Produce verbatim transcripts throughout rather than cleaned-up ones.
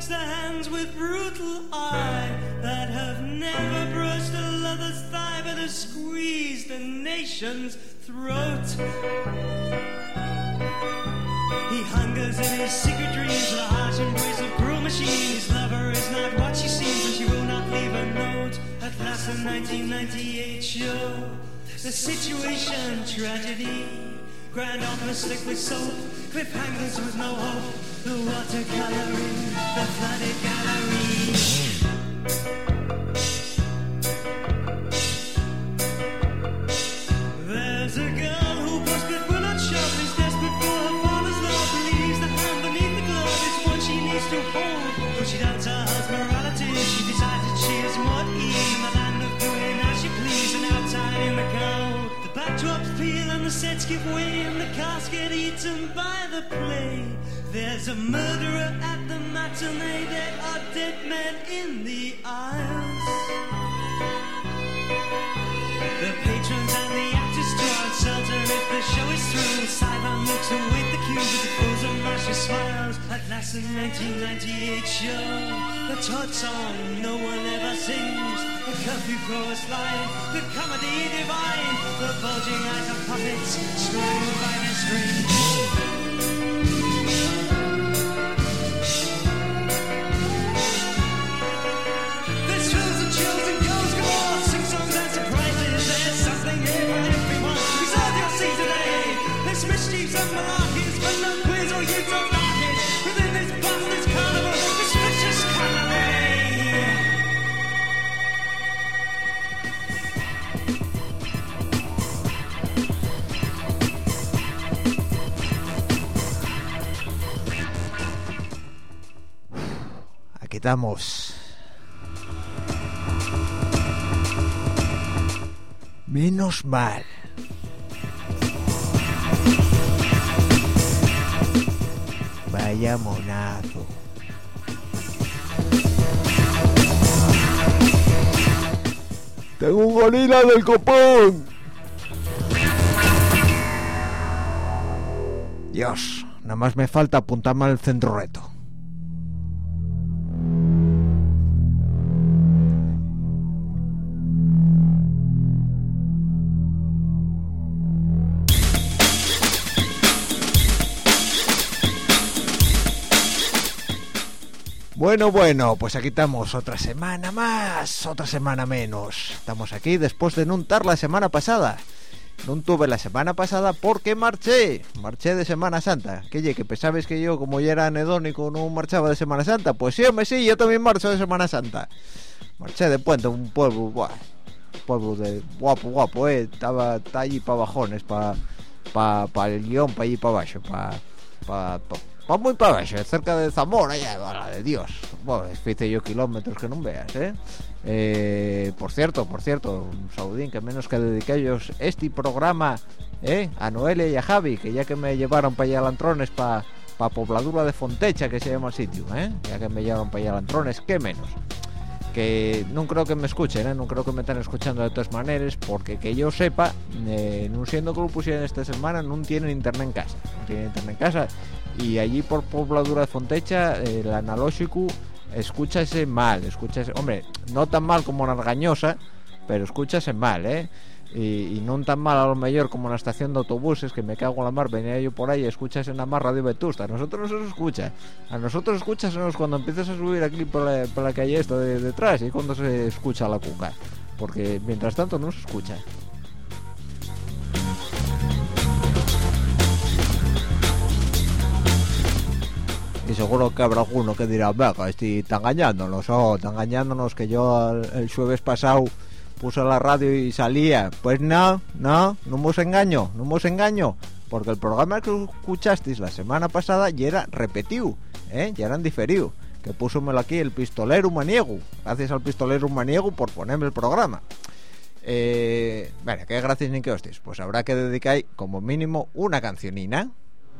the hands with brutal eye that have never brushed a lover's thigh but have squeezed the nation's throat. He hungers in his secret dreams, the harsh embrace of cruel machine. His lover is not what she seems, and she will not leave a note. At last, the nineteen ninety-eight show, the situation tragedy. Grand opera slick with soap, cliffhangers with no hope. The watercoloring, the flooded gallery. There's a girl who busted will not shop, is desperate for her father's love. Believes the hand beneath the glove is one she needs to hold. Though she doubts her husband's morality, she decides that she is more in the land of doing as she please. And outside in the cold, the backdrops peel and the sets give way, and the cars get eaten by the play. There's a murderer at the matinee, there are dead men in the aisles. The patrons and the actors draw uncertain if the show is through. Sideline looks await the cue with the frozen Russia smiles. At last, the nineteen ninety-eight show, the Todd song no one ever sings. The curfew chorus line, the comedy divine, the bulging eyes of puppets screwing by their strings. Aquí estamos. Menos mal. Vaya monazo. Tengo un gorila del copón. Dios, nada más me falta apuntarme al centro reto. Bueno, bueno, pues aquí estamos otra semana más, otra semana menos. Estamos aquí después de no estar la semana pasada. No tuve la semana pasada porque marché, marché de Semana Santa. Que ye, que pensabais que yo, como ya era anedónico, no marchaba de Semana Santa. Pues sí, hombre, sí, yo también marcho de Semana Santa. Marché de Puente, un pueblo, buah, un pueblo de guapo, guapo, eh. Estaba, está allí para bajones, para pa, pa el guión, para allí para abajo, para pa, pa, pa muy para abajo, cerca de Zamora, ya, la de Dios. Bueno, hice yo kilómetros que no veas, eh. Eh, por cierto, por cierto, un saludín que menos que dediquellos este programa eh, a Noelia y a Javi, que ya que me llevaron para allá a Lantrones, para pa Pobladura de Fontecha, que se llama el sitio, eh, ya que me llevaron para allá a Lantrones, que menos. Que no creo que me escuchen, eh, no creo que me estén escuchando de todas maneras, porque que yo sepa, eh, no siendo que lo pusieron esta semana, no tienen internet en casa, no tienen internet en casa, y allí por Pobladura de Fontecha, eh, el analógico escúchase mal, escúchase, hombre, no tan mal como en Argañosa, pero escúchase mal, eh, y, y no tan mal a lo mejor como en la estación de autobuses, que me cago en la mar, venía yo por ahí, escúchase en la mar Radio Vetusta. A nosotros no se nos escucha, a nosotros escúchasenos cuando empiezas a subir aquí por la, por la calle esta de detrás, y cuando se escucha la cuca, porque mientras tanto no se escucha. Y seguro que habrá alguno que dirá, venga, estoy está engañándonos, o oh, está engañándonos, que yo el, el jueves pasado puse la radio y salía. Pues no, no, no me os engaño, no me os engaño, porque el programa que escuchasteis la semana pasada ya era repetido, ¿eh? Ya eran diferido, que púsomelo aquí el pistolero maniego. Gracias al pistolero maniego por ponerme el programa. Eh, bueno, qué gracias ni qué hostias, pues habrá que dedicar como mínimo una cancionina.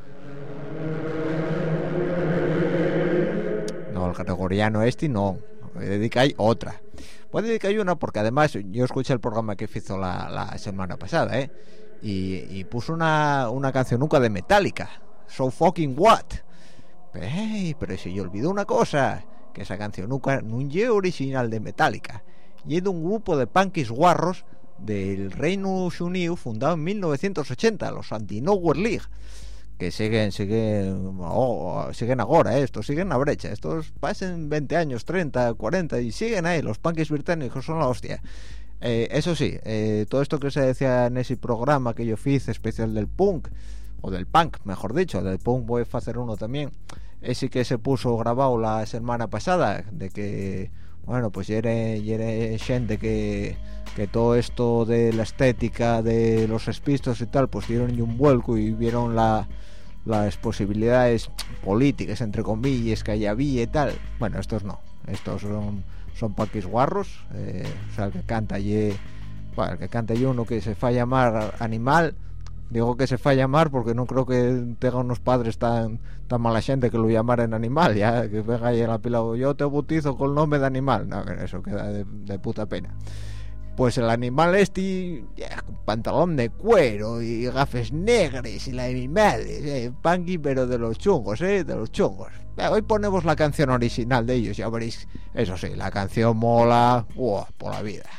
No, el gregoriano este no, voy a dedicar otra. Voy a dedicar una porque además yo escuché el programa que hizo la, la semana pasada, ¿eh? Y, y puso una, una canción nunca de Metallica, So Fucking What. Hey, pero si yo olvido una cosa, que esa canción nunca no es original de Metallica, y es de un grupo de punkis guarros del Reino Unido fundado en mil novecientos ochenta, los Anti-Nowhere League, que siguen siguen oh, siguen ahora, eh, estos siguen a brecha, estos pasen veinte años, treinta, cuarenta y siguen ahí, los punkis británicos son la hostia. Eh, eso sí, eh, todo esto que se decía en ese programa que yo hice especial del punk, o del punk, mejor dicho, del punk voy a hacer uno también, ese que se puso grabado la semana pasada, de que, bueno, pues ya era gente que, que todo esto de la estética de los espistos y tal, pues dieron un vuelco y vieron la, las posibilidades políticas, entre comillas, que allá había y tal. Bueno, estos no, estos son... son paquis guarros, eh, o sea, el que canta y bueno, el que canta y uno que se fa a llamar Animal, digo que se fa a llamar porque no creo que tenga unos padres tan tan mala gente que lo llamaren Animal, ya que venga ahí en la pila, yo te bautizo con el nombre de Animal, no, eso queda de, de puta pena. Pues el Animal este, yeah, con pantalón de cuero y gafes negras y la de mi madre, eh, punky pero de los chungos, eh, de los chungos. Eh, hoy ponemos la canción original de ellos, ya veréis, eso sí, la canción mola, uh, por la vida.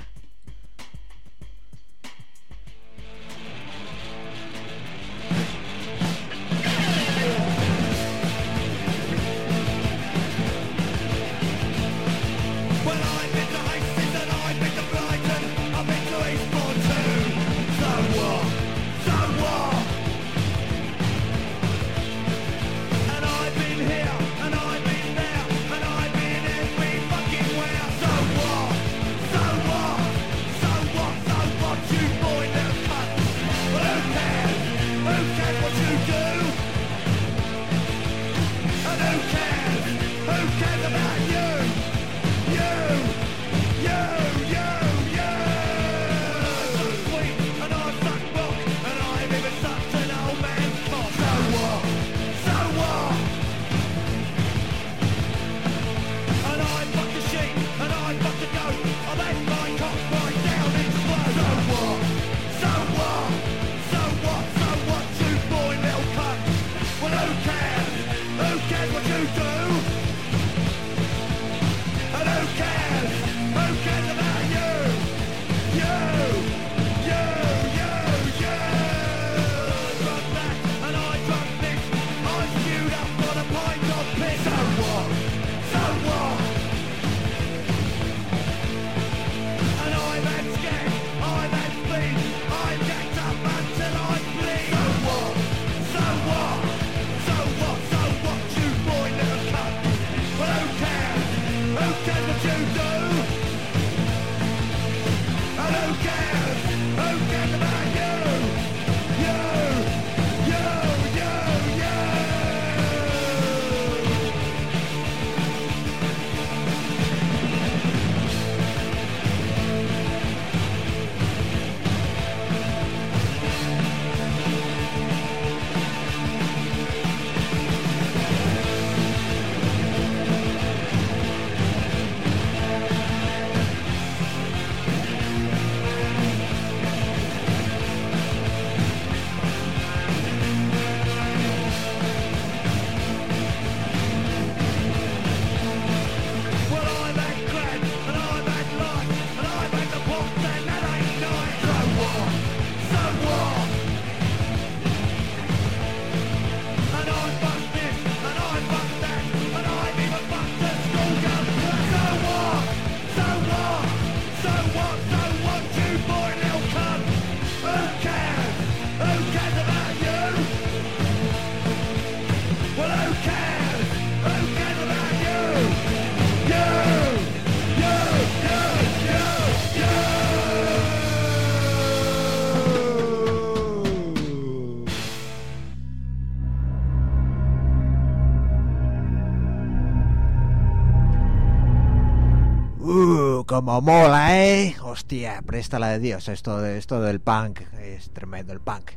Como mola, eh, hostia, presta la de Dios, esto de esto del punk, es tremendo el punk.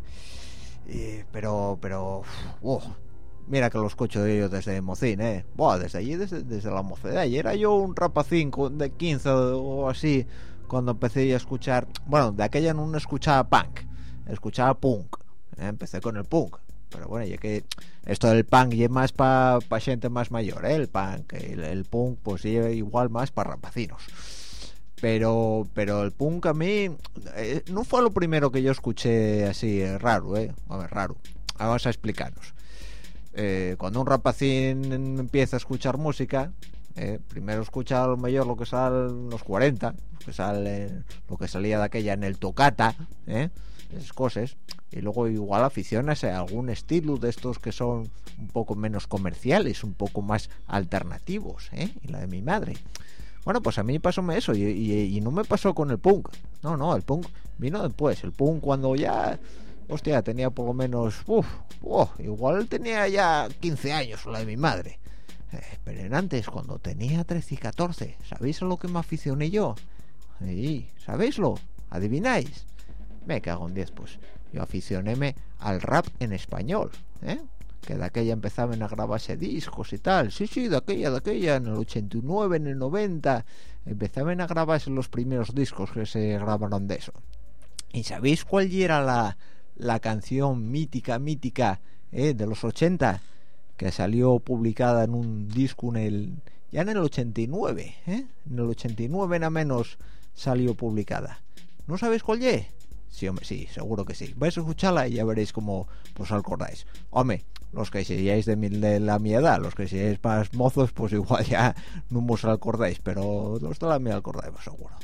Y, pero, pero, uh, mira que lo escucho de ellos desde Mocín, eh, Buah, desde allí, desde, desde la mocedad. Y era yo un rapacín de quince o así cuando empecé a escuchar, bueno, de aquella no escuchaba punk, escuchaba punk, eh, empecé con el punk. pero bueno, ya que esto del punk y es más para pa gente más mayor, ¿eh? El punk, el, el punk pues lleva igual más para rapacinos. Pero pero el punk a mí eh, no fue lo primero que yo escuché así eh, raro, eh, a ver, raro. Vamos a explicarnos. Eh, cuando un rapacín empieza a escuchar música, eh, primero escucha a lo mejor lo que sale en los cuarenta, lo que sale, lo que salía de aquella en el tocata, eh, esas cosas, y luego igual aficionas a algún estilo de estos que son un poco menos comerciales, un poco más alternativos, eh, y la de mi madre. Bueno, pues a mí pasóme eso, y, y, y no me pasó con el punk. No, no, el punk vino después. El punk cuando ya, hostia, tenía por lo menos, uff, uh, igual tenía ya quince años, la de mi madre. Eh, pero antes, cuando tenía trece y catorce, ¿sabéis a lo que me aficioné yo? Sí, ¿sabéislo? ¿Adivináis? Me cago en diez, pues. Yo aficionéme al rap en español, ¿eh? Que de aquella empezaban a grabarse discos y tal. Sí, sí, de aquella, de aquella, en el ochenta y nueve, en el noventa, empezaban a grabarse los primeros discos que se grabaron de eso. ¿Y sabéis cuál era la, la canción mítica, mítica, eh, de los ochenta? Que salió publicada en un disco en el, ya en el ochenta y nueve, ¿eh? En el ochenta y nueve nada menos salió publicada. ¿No sabéis cuál es? Sí, hombre, sí, seguro que sí. Vais a escucharla y ya veréis cómo os acordáis. Hombre, los que seáis de, mi, de la mi edad, los que seáis más mozos, pues igual ya no os acordáis, pero los de la mi acordáis, seguro.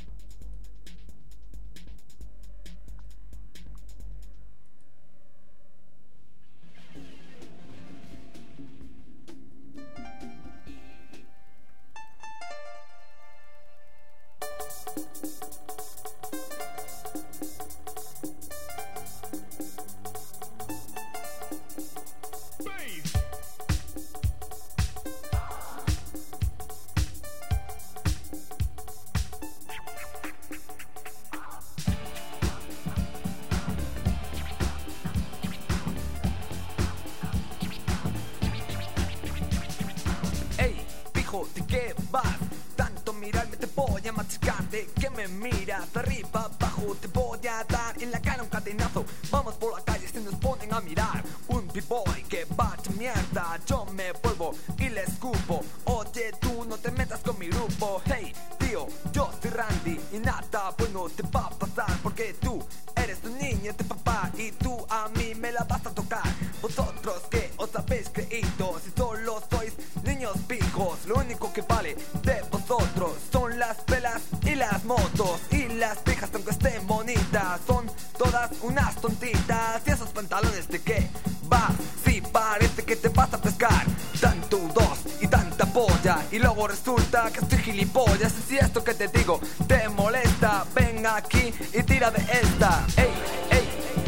¿De qué vas? Tanto mirarme te voy a machacar. ¿De qué me miras? De arriba abajo te voy a dar en la cara un cadenazo. Vamos por la calle se nos ponen a mirar. Un b-boy que va a mierda. Yo me vuelvo y le escupo. Oye, tú no te metas con mi grupo. Hey, tío, yo soy Randy y nada bueno te va a pasar. Porque tú eres un niño de papá y tú a mí me la vas a tocar. Vosotros que os habéis creído, si solo sois niños pijos, lo único que vale de vosotros son las pelas y las motos. Y las pijas, aunque estén bonitas, son todas unas tontitas. Y esos pantalones de qué va, si parece que te vas a pescar tanto dos y tanta polla, y luego resulta que estoy gilipollas. Y si esto que te digo te molesta, ven aquí y tira de esta. Ey, ey,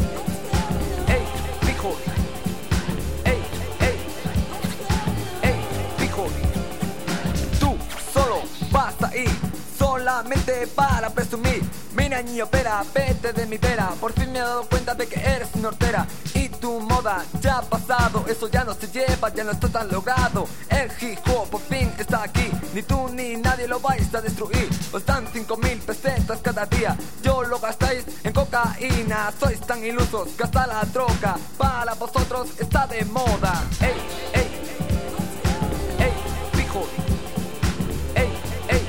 ey, pijo. Ey, ey, ey, pijo. Tú solo vas a ir solamente para presumir. Mira niño, pera, vete de mi vera. Por fin me he dado cuenta de que eres una hortera. Y tu moda ya ha pasado, eso ya no se lleva, ya no está tan logrado. El hip hop por fin está aquí, ni tú ni nadie lo vais a destruir. Os dan cinco mil pesetas cada día, yo lo gastáis en cocaína. Sois tan ilusos que hasta la droga para vosotros está de moda. Ey, ey, ey, pijo. Ey, ey,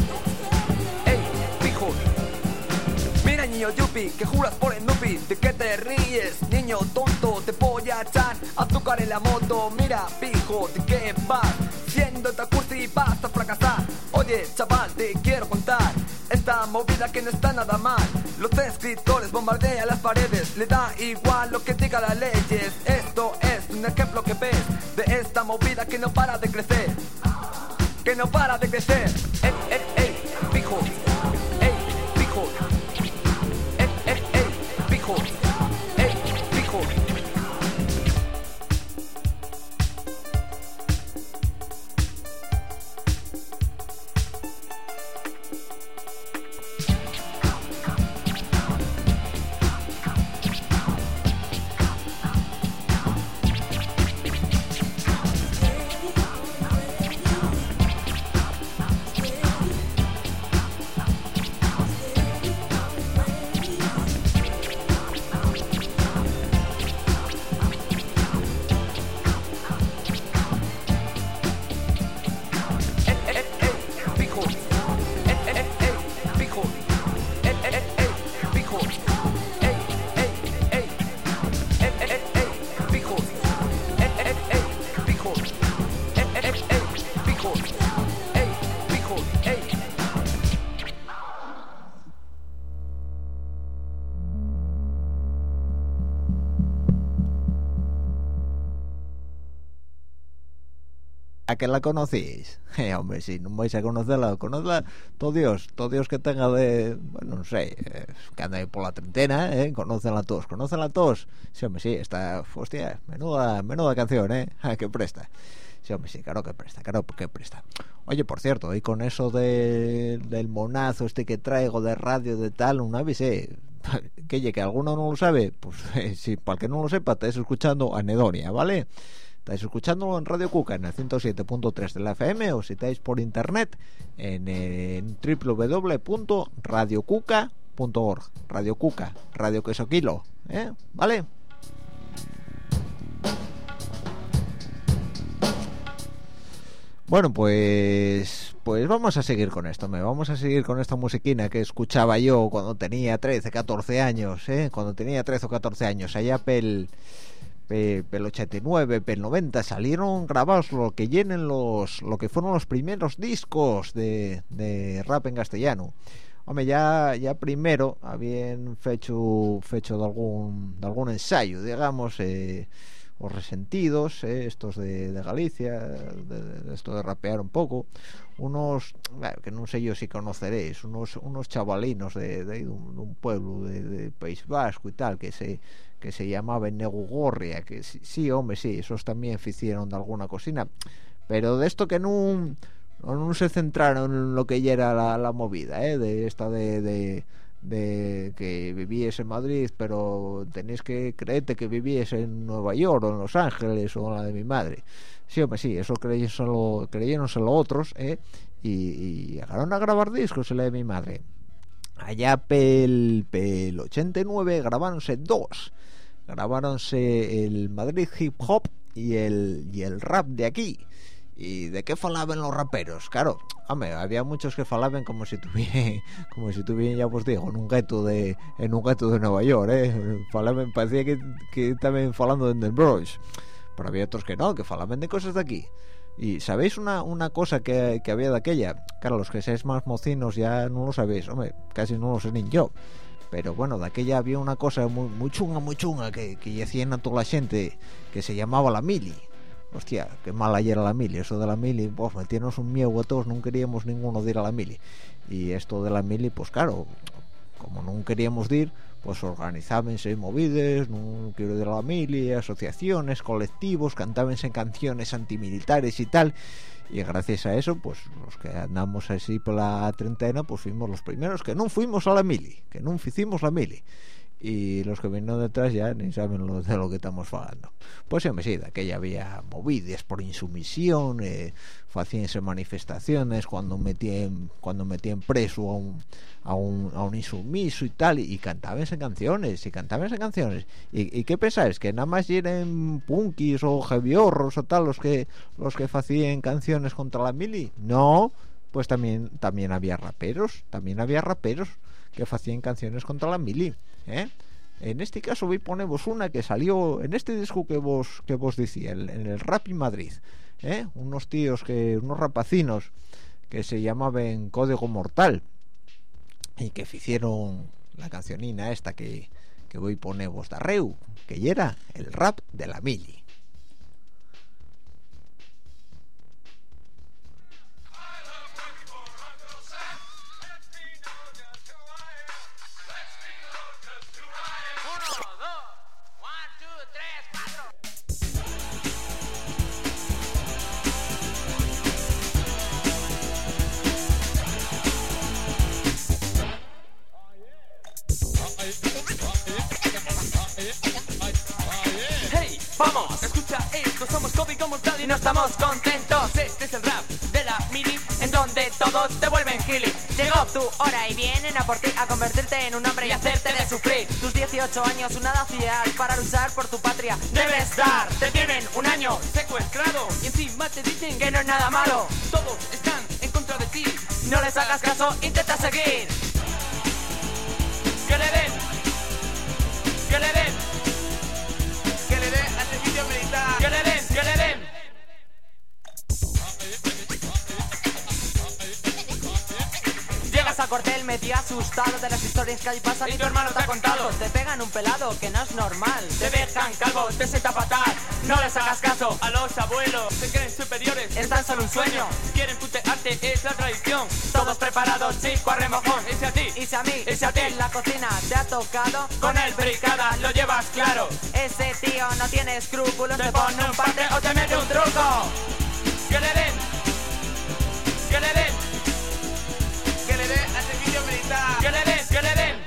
ey, pijo. Mira niño yupi, que juras por el nupi. ¿De qué te ríes, niño tonto? Te voy a echar azúcar en la moto. Mira, pijo, ¿de qué vas? Siendo esta cursi vas a fracasar. Oye, chaval, te quiero contar esta movida que no está nada mal. Los escritores bombardean las paredes, le da igual lo que diga las leyes. Esto es un ejemplo que ves de esta movida que no para de crecer, que no para de crecer. Ey, ey, ey, pijo. Ey, pijo. Ey, ey, ey, pijo. Ey, pijo. a que la conocéis. Eh, hombre, si no vais a conocerla, conozla todo Dios, todo Dios que tenga de, bueno, no sé, eh, que anda ahí por la treintena, eh, conócenla todos, conócenla todos. Sí, hombre, sí, está, hostia, menuda, menuda canción, eh, ah, que presta. Sí, hombre, sí, claro que presta, claro que presta. Oye, por cierto, y con eso de, del monazo este que traigo de radio de tal, un avisé, que oye, que alguno no lo sabe, pues eh, si para el que no lo sepa, estáis escuchando Anedonia, ¿vale? Estáis escuchándolo en Radio Cuca, en el ciento siete punto tres de la F M, o si estáis por internet, en, en w w w punto radio cuca punto org. Radio Cuca, Radio Queso Kilo, ¿eh? ¿Vale? Bueno, pues pues vamos a seguir con esto, me vamos a seguir con esta musiquina que escuchaba yo cuando tenía trece, catorce años, ¿eh? Cuando tenía trece o catorce años, allá pel pel ochenta y nueve, pel noventa salieron grabados lo que llenen los lo que fueron los primeros discos de, de rap en castellano. Hombre, ya ya primero habían fecho fecho de algún de algún ensayo, digamos, eh, Os Resentidos, eh, estos de, de Galicia, de, de esto de rapear un poco, unos, bueno, que no sé yo si conoceréis, unos unos chavalinos de, de, de, un, de un pueblo de, de País Vasco y tal, que se que se llamaban Negugorria, que sí, sí, hombre, sí, esos también hicieron de alguna cocina, pero de esto que no, no se centraron en lo que ya era la, la movida, eh, de esta de... de de que vivíes en Madrid pero tenéis que creerte que vivíes en Nueva York o en Los Ángeles o en la de mi madre. Sí, hombre, sí, eso creyeron creyeronse los otros, ¿eh? y, y llegaron a grabar discos en la de mi madre. Allá pel, pel ochenta y nueve grabáronse dos, grabáronse el Madrid Hip Hop y el, y el rap de aquí. ¿Y de qué falaban los raperos? Claro, hombre, había muchos que falaban como si tuvieran, como si tuvieran, ya os digo, en un gueto de, en un gueto de Nueva York, eh. Falaban, parecía que, que estaban falando en el Bronx, pero había otros que no, que falaban de cosas de aquí. Y sabéis una, una cosa que, que había de aquella, claro, los que seáis más mocinos ya no lo sabéis, hombre, casi no lo sé ni yo. Pero bueno, de aquella había una cosa muy, muy chunga, muy chunga, que, que decían a toda la gente, que se llamaba la mili. Hostia, qué mala ayer era la mili, eso de la mili, pues metíamos un miedo a todos, no queríamos ninguno de ir a la mili. Y esto de la mili, pues claro, como no queríamos ir, pues organizábanse movides, no quiero ir a la mili, asociaciones, colectivos, cantábanse canciones antimilitares y tal. Y gracias a eso, pues los que andamos así por la treintena, pues fuimos los primeros que no fuimos a la mili, que no hicimos la mili. Y los que vienen detrás ya ni saben lo, de lo que estamos hablando. Pues sí, me sí, de aquella había movidas por insumisión, eh, hacíanse manifestaciones cuando metían cuando metían preso a un, a un a un insumiso y tal, y, y cantábanse canciones, y cantábanse canciones. ¿Y, y qué pensáis? ¿Que nada más eran punkis o heavyhorros o tal los que los que hacían canciones contra la mili? No, pues también también había raperos, también había raperos que hacían canciones contra la mili, ¿eh? En este caso voy a poneros una que salió en este disco que vos que vos decía, el, en el Rap in Madrid, ¿eh? Unos tíos que unos rapacinos que se llamaban Código Mortal y que hicieron la cancionina esta que que voy a poneros de arreu, que ya era el rap de la mili. Vamos, escucha esto, somos Código Mortal y no estamos contentos. Este es el rap de la mili, en donde todos te vuelven gili. Llegó tu hora y vienen a por ti, a convertirte en un hombre y hacerte de sufrir. Tus dieciocho años, una edad ideal para luchar por tu patria. Debes dar, te tienen un año secuestrado y encima te dicen Que no es nada malo, todos están en contra de ti. no les hagas caso, intenta seguir. Que le den, que le den, que le den al servicio militar. Que le den, que le den. Llegas a cuartel móvil medio asustado de las historias que ahí pasan y tu hermano te ha contado. Te pegan un pelado que no es normal. Te dejan calvo, te sienta fatal. No les hagas caso a los abuelos. Se creen superiores, Es tan solo un sueño. quieren putearte, es la tradición. Todos preparados, chico a remojón. Ese a ti, Y si a mí, ese a ti. en la cocina te ha tocado, Con el bricada lo llevas claro. ese tío no tiene escrúpulos, Te pone un parte o te mete un truco. Que le den, que le den, Que le dé a este vídeo militar. que le den, que le den.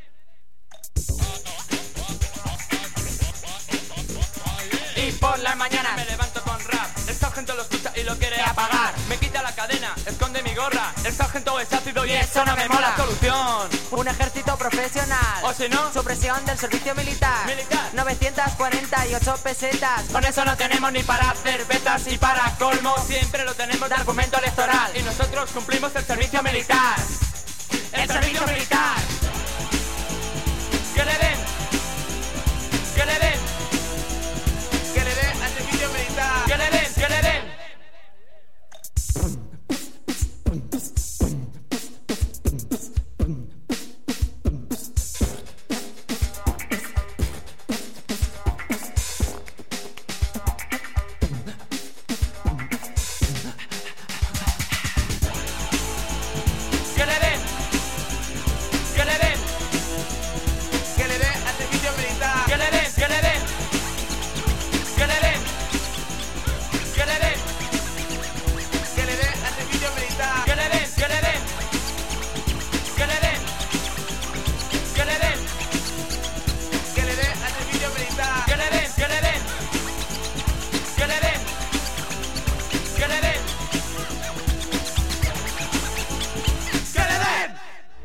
Y por la mañana me levanto con rap. El sargento lo escucha y lo quiere apagar. Me quita la cadena, esconde mi gorra. El sargento es ácido y eso no me mola. Solución, un ejército profesional. o si no, Supresión del servicio militar. Militar. novecientas cuarenta y ocho pesetas. con eso no tenemos ni para cervezas y para colmo siempre lo tenemos de argumento electoral. Y nosotros cumplimos el servicio militar. El servicio militar. Que le den, que le den, Que le dé a este vídeo militar. que le den, que le den. Que le den, que le den, Que le dé a este vídeo militar. que le den, que le den, que le den, que le den, Que le dé a este vídeo militar. que le den, que le den, que le den, que le den, Que le dé a este vídeo militar. que le den, que le den, que le den, que le den, que le den.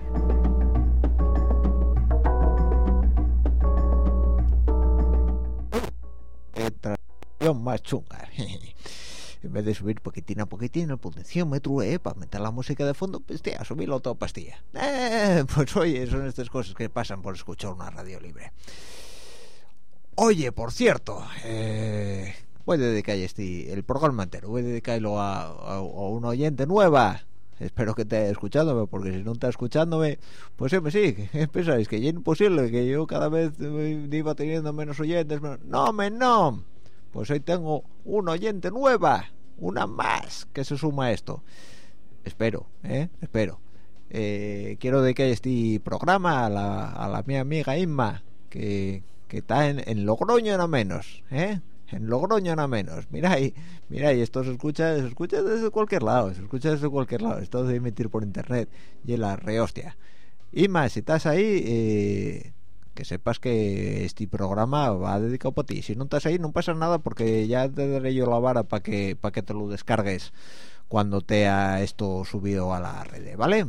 Qué transición más chunga. En vez de subir poquitín a poquitín el potenciómetro, eh, para meter la música de fondo, pues tía, subirlo todo pastilla. Eh, pues oye, son estas cosas que pasan por escuchar una radio libre. Oye, por cierto, eh, voy a dedicar este, el programa entero, voy a dedicarlo a, a, a una oyente nueva. Espero que esté escuchándome, porque si no está escuchándome, pues sí, me sí, ¿qué pensáis? Que ya es imposible, que yo cada vez eh, iba teniendo menos oyentes. Menos... No, me no. Pues hoy tengo una oyente nueva, una más que se suma a esto. Espero, ¿eh? Espero. Eh, quiero dedicar este programa a la, a la mi amiga Inma, que, que está en, en Logroño no menos, ¿eh? En Logroño no menos. Miráis, miráis, esto se escucha, se escucha desde cualquier lado, se escucha desde cualquier lado. Esto de emitir por internet y la rehostia. Inma, si estás ahí, eh, que sepas que este programa va dedicado para ti. Si no estás ahí, no pasa nada, porque ya te daré yo la vara para que para que te lo descargues cuando te ha esto subido a la red, ¿vale?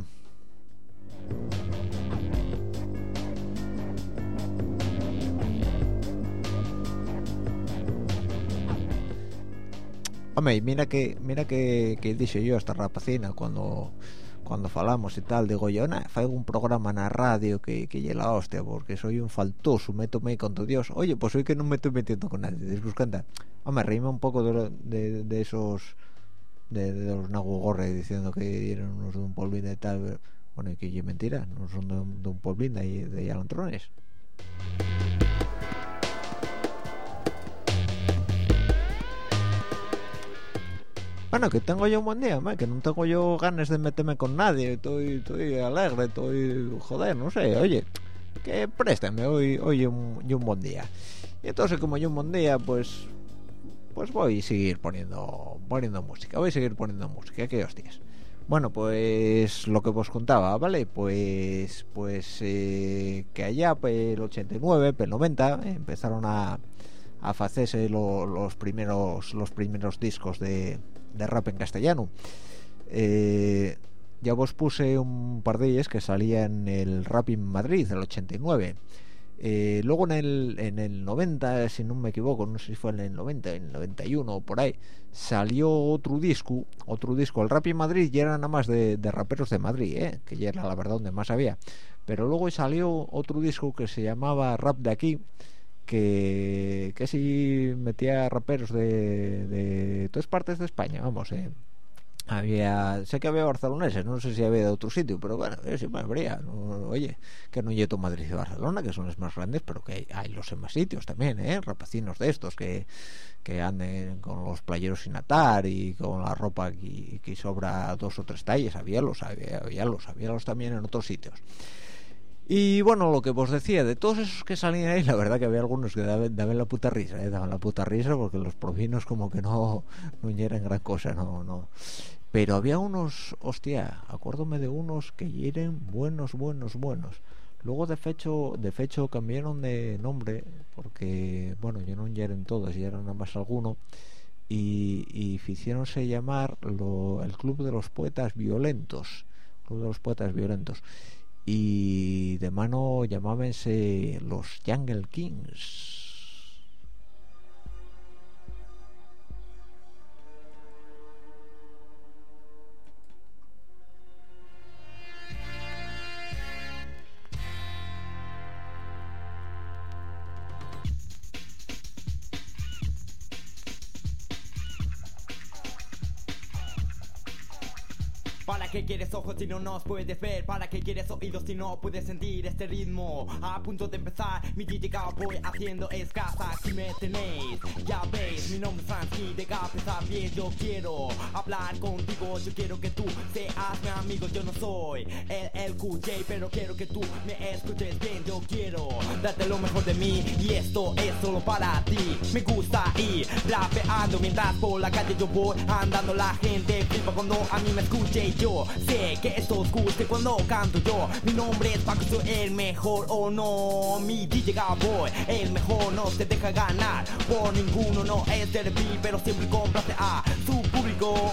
Hombre, mira que mira que, que dije yo a esta rapacina cuando cuando falamos y tal, digo yo, nah, fai un programa en la radio que, que lle la hostia, porque soy un faltoso, métome ahí con tu Dios. Oye, pues hoy que no me estoy metiendo con nadie, ¿te das cuenta? Hombre, reíme un poco de, lo- de, de esos de, de los nagugorre diciendo que eran unos de un polvín y tal, pero, bueno, y que es mentira, no son de, un- de un polvín de, ahí- de Yalantrones. Bueno, que tengo yo un buen día, ma, que no tengo yo ganas de meterme con nadie, estoy, estoy alegre, estoy, joder, no sé, oye, que préstame hoy, hoy un, y un buen día. Y entonces como yo un buen día, pues, pues voy a seguir poniendo, poniendo música, voy a seguir poniendo música, qué hostias. Bueno, pues lo que os contaba, ¿vale? Pues, pues eh, que allá, pues el ochenta y nueve, el noventa, eh, empezaron a, a hacerse lo, los primeros, los primeros discos de de rap en castellano. Eh, ya vos puse un par de ellas que salían en el Rap en Madrid del ochenta y nueve. Eh, luego en el, en el noventa, si no me equivoco, no sé si fue en el noventa, en el noventa y uno o por ahí, salió otro disco, otro disco, el Rap en Madrid, y era nada más de, de raperos de Madrid, ¿eh? Que ya era la verdad donde más había. Pero luego salió otro disco que se llamaba Rap de Aquí, que, que sí metía raperos de, de todas partes de España, vamos, eh, había, sé que había barceloneses, no sé si había de otro sitio, pero bueno, eh, sí me habría, no, oye, que no lleto Madrid y Barcelona, que son los más grandes, pero que hay, hay los demás sitios también, eh, rapacinos de estos que que anden con los playeros sin atar y con la ropa que, que sobra dos o tres talles, habíalos, había, habíalos, habíalos también en otros sitios. Y bueno, lo que vos decía, de todos esos que salían ahí, la verdad que había algunos que daban, daban la puta risa, ¿eh? daban la puta risa porque los provinos como que no, no eran gran cosa, no, no. Pero había unos, hostia, acuérdome de unos que eran buenos, buenos, buenos. Luego de fecho, de fecho cambiaron de nombre porque, bueno, ya no eran todos, ya eran nada más alguno y, y hicieronse llamar lo, el Club de los Poetas Violentos, Club de los Poetas Violentos. Y de mano llamábanse los Jungle Kings. ¿Para qué quieres ojos si no nos puedes ver? ¿Para qué quieres oídos si no puedes sentir este ritmo? A punto de empezar, mi D J voy haciendo escasa. Aquí me tenéis, ya veis, mi nombre es Frankie de cabeza a pie. Yo quiero hablar contigo, yo quiero que tú seas mi amigo. Yo no soy el L Q J, pero quiero que tú me escuches bien. Yo quiero darte lo mejor de mí y esto es solo para ti. Me gusta ir rapeando mientras por la calle yo voy andando. La gente flipa cuando a mí me escuche. Yo sé que esto os guste cuando canto yo. Mi nombre es Paco, soy el mejor o no. Mi D J Boy, el mejor, no se deja ganar por ninguno, no es de R and B, pero siempre complace a su público.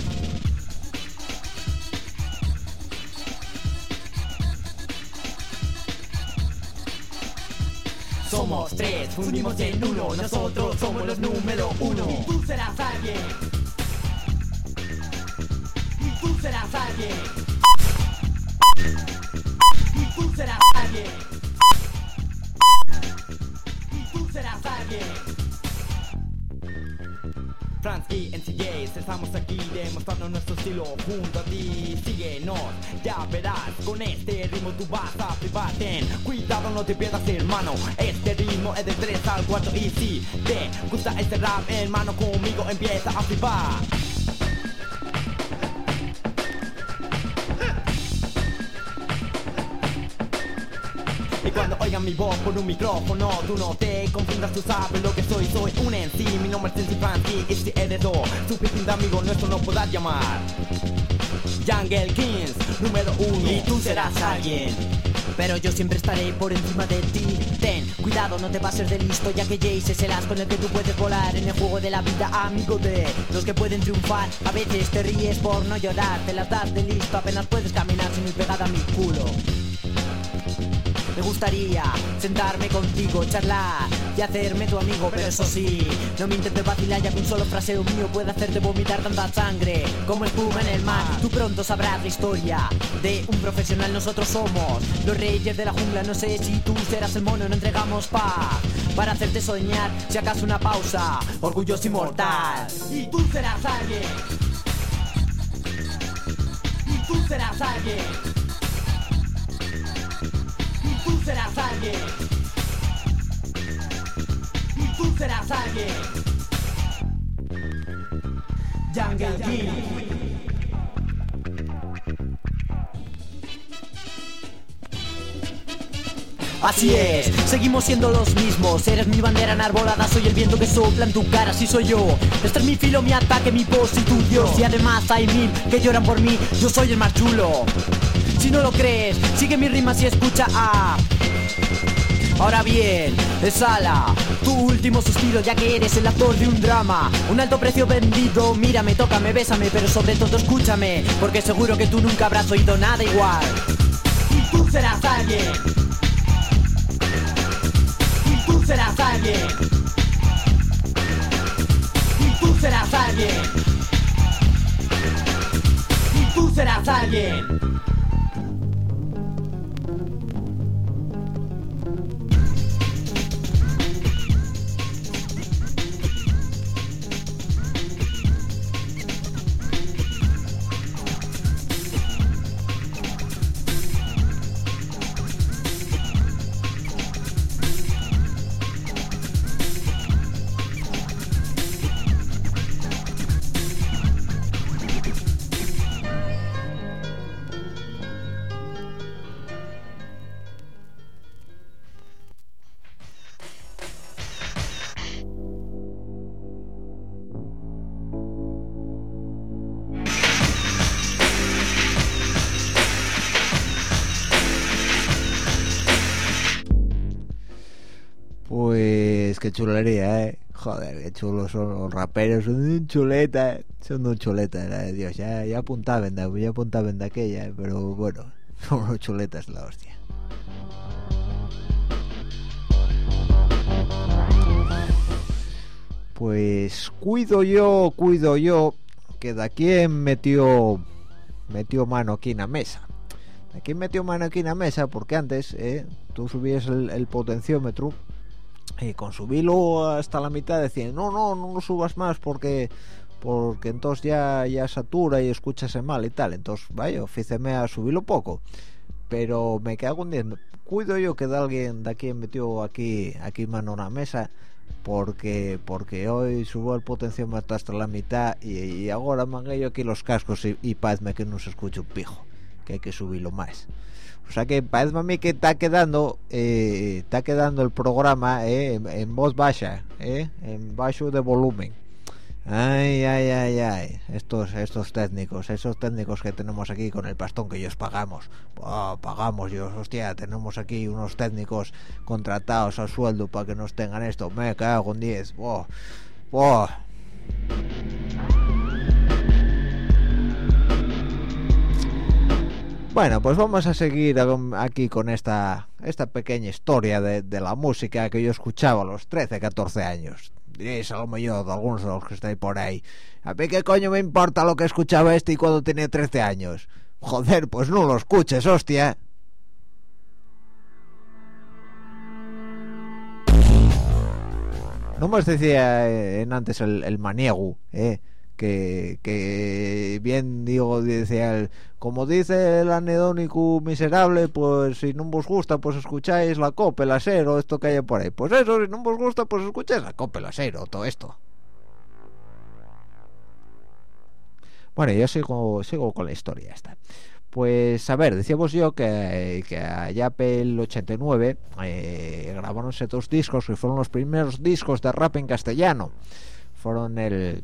Somos tres, fundimos en uno. Nosotros somos los número uno. Y tú serás alguien. Y tú serás alguien. Y tú serás alguien. Y tú serás alguien. Frankie en C Js, estamos aquí demostrando nuestro estilo junto a ti. Síguenos, ya verás, con este ritmo tú vas a flipar. Ten cuidado, no te pierdas, hermano. Este ritmo es de tres al cuatro y si te gusta este rap, hermano, conmigo empieza a flipar. Y cuando oigan mi voz por un micrófono, tú no te confundas, tú sabes lo que soy. Soy un M C, mi nombre es M C Frankie, y si eres do, suficiente amigo nuestro no podrás llamar. Jungle Kings, número uno. Y tú serás alguien, pero yo siempre estaré por encima de ti. Ten cuidado, no te pases de listo, ya que Jace es el as con el que tú puedes volar en el juego de la vida, amigo de los que pueden triunfar. A veces te ríes por no llorar, te las das de listo, apenas puedes caminar sin ir pegada a mi culo. Me gustaría sentarme contigo, charlar y hacerme tu amigo, pero eso sí, no me intentes vacilar, ya que un solo fraseo mío puede hacerte vomitar tanta sangre como espuma en el mar. Tú pronto sabrás la historia de un profesional, nosotros somos los reyes de la jungla. No sé si tú serás el mono, no entregamos paz para hacerte soñar, si acaso una pausa, orgulloso inmortal. Y tú serás alguien. Y tú serás alguien. Tú serás alguien. Y tú serás alguien. Jungle King. Así es, seguimos siendo los mismos. Eres mi bandera enarbolada, soy el viento que sopla en tu cara, así soy yo. Este es mi filo, mi ataque, mi voz y tu dios. Y además hay mil que lloran por mí, yo soy el más chulo. Si no lo crees, sigue mis rimas y escucha a... Ahora bien, exhala tu último suspiro, ya que eres el actor de un drama. Un alto precio vendido, mírame, tócame, bésame, pero sobre todo escúchame, porque seguro que tú nunca habrás oído nada igual. Y tú serás alguien. Y tú serás alguien. Y tú serás alguien. Y tú serás alguien. Guandiz, qué chulería, eh. Joder, qué chulos son los raperos, son un chuleta, son un chuleta, la de Dios. Ya, ya apuntaban, de, ya apuntaban de aquella, eh, pero bueno, son unos chuletas la hostia. Pues cuido yo, cuido yo, que de aquí metió, metió mano aquí en la mesa. De aquí metió mano aquí en la mesa porque antes, eh, tú subías el, el potenciómetro y con subirlo hasta la mitad decían, no, no, no lo subas más porque porque entonces ya, ya satura y escúchase mal y tal. Entonces, vaya, ofíceme a subirlo poco. Pero me cago en diez. Cuido yo que de alguien de aquí metió aquí, aquí mano en la mesa. Porque porque hoy subo el potenciómetro hasta la mitad y, y ahora mangué yo aquí los cascos y, y parece que no se escucha un pijo, que hay que subirlo más. O sea que parece a mí que está quedando eh, está quedando el programa eh, en, en voz baja, eh, en bajo de volumen. Ay, ay, ay, ay, estos estos técnicos, esos técnicos que tenemos aquí con el pastón que ellos pagamos, oh, pagamos yo, hostia, tenemos aquí unos técnicos contratados a sueldo para que nos tengan esto, me cago en diez, oh, oh. Bueno, pues vamos a seguir aquí con esta esta pequeña historia de, de la música que yo escuchaba a los trece, catorce años. Diréis a lo mejor de algunos de los que estáis por ahí, a mí qué coño me importa lo que escuchaba este y cuando tenía trece años. Joder, pues no lo escuches, hostia. No me decía eh, en antes el, el maniego, eh, que, que bien digo, decía el, como dice el anedónico miserable, pues si no os gusta pues escucháis la Cope, la Sero, esto que hay por ahí. Pues eso, si no os gusta pues escucháis la Cope, la Sero, todo esto. Bueno, yo sigo sigo con la historia esta. Pues a ver, decíamos yo que, que allá pel ochenta y nueve eh, grabaronse dos discos que fueron los primeros discos de rap en castellano. Fueron el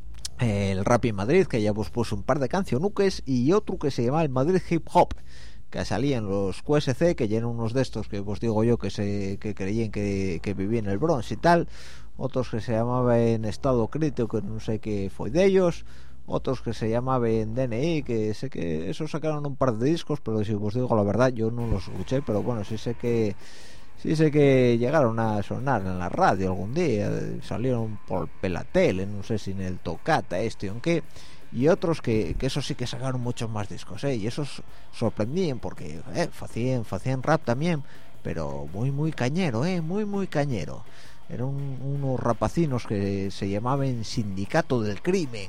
el Rap en Madrid, que ya vos puso un par de cancionuques, y otro que se llama el Madrid Hip Hop, que salían los Q S C, que ya eran unos de estos que os digo yo que se que creían que, que vivían en el Bronx y tal, otros que se llamaban Estado Crítico, que no sé qué fue de ellos, otros que se llamaban D N I, que sé que esos sacaron un par de discos, pero si os digo la verdad yo no los escuché, pero bueno, sí sé que sí sé que llegaron a sonar en la radio algún día, salieron por la tele, no sé si en el Tocata este o en qué, y otros que, que esos sí que sacaron muchos más discos, ¿eh? Y esos sorprendían porque eh, hacían, hacían rap también, pero muy muy cañero, ¿eh? muy muy cañero. Eran unos rapacinos que se llamaban Sindicato del Crimen,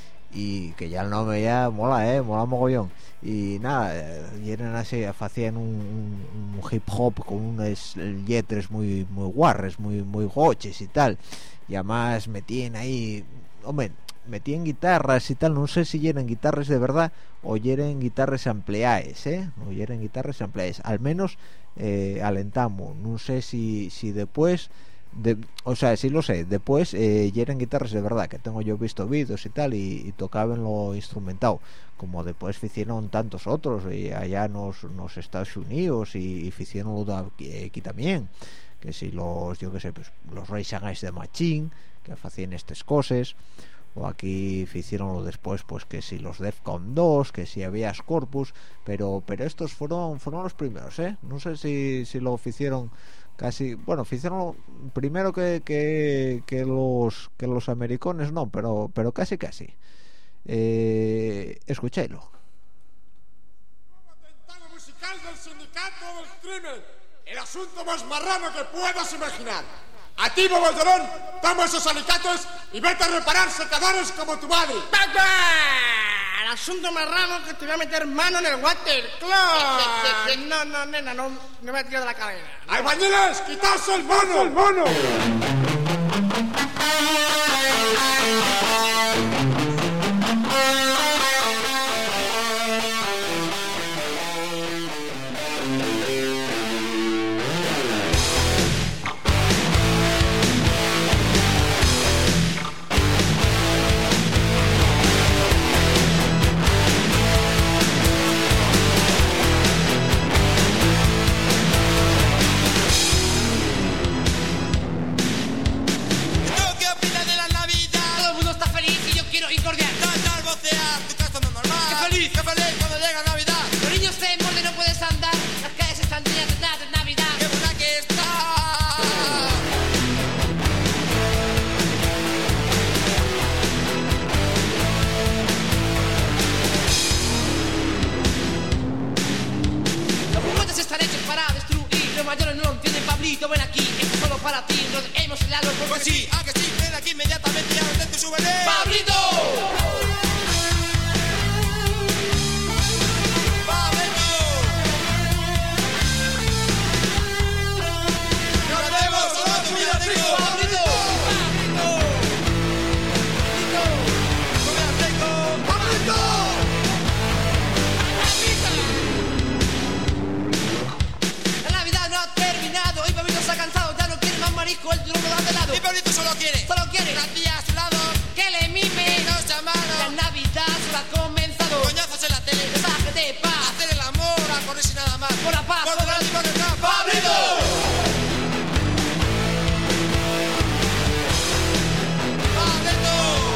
y que ya el nombre ya mola, eh, mola mogollón. Y nada, y eran así, hacían un, un, un hip hop con unas letras muy muy guarres, muy muy goches y tal, y además metían ahí, hombre, metían guitarras y tal, no sé si eran guitarras de verdad o eran guitarras ampliadas, eh, no eran guitarras ampliadas, al menos eh, alentamos, no sé si si después de, o sea, sí lo sé, después eh, y eran guitarras de verdad, que tengo yo visto vídeos y tal, y, y tocaban lo instrumentado, como después hicieron tantos otros y allá en los, los Estados Unidos, y, y hicieron lo de aquí también, que si los, yo qué sé, pues los Rage Against the Machine, que hacían estas cosas, o aquí hicieron lo después, pues que si los Defcon dos, que si había Corpus, pero pero estos fueron fueron los primeros, eh, no sé si, si lo hicieron casi, bueno, hicieron primero que, que, que los que los americanos, no, pero pero casi casi. Eh, escuchéislo. Atentado musical del sindicato del crimen, el asunto más marrano que puedas imaginar. A ti, Bobolderón, toma esos alicates y vete a reparar secadores como tu madre. ¡Papá! El asunto más raro que te voy a meter mano en el water, claro. No, no, nena, no, no me voy a tirar de la cadena. ¡Albañiles, quitaos el mono! ¡El mono! para destruir. Los mayores no lo entienden, Pablito, ven aquí. Esto es solo para ti, no dejemos el lado porque Pues sí, ah que sí, ven aquí inmediatamente y ahora tu súbele. ¡Pablito! Marisco, el duro de lado. Mi Pablito solo quiere, Solo quiere una tía a su lado, que le mime. que nos llamaron. La Navidad solo ha comenzado. Coñazos en la tele, Mensaje de paz. hacer el amor, a correr sin nada más. Por la paz, por por delante y por detrás. ¡Pablito! ¡Pablito!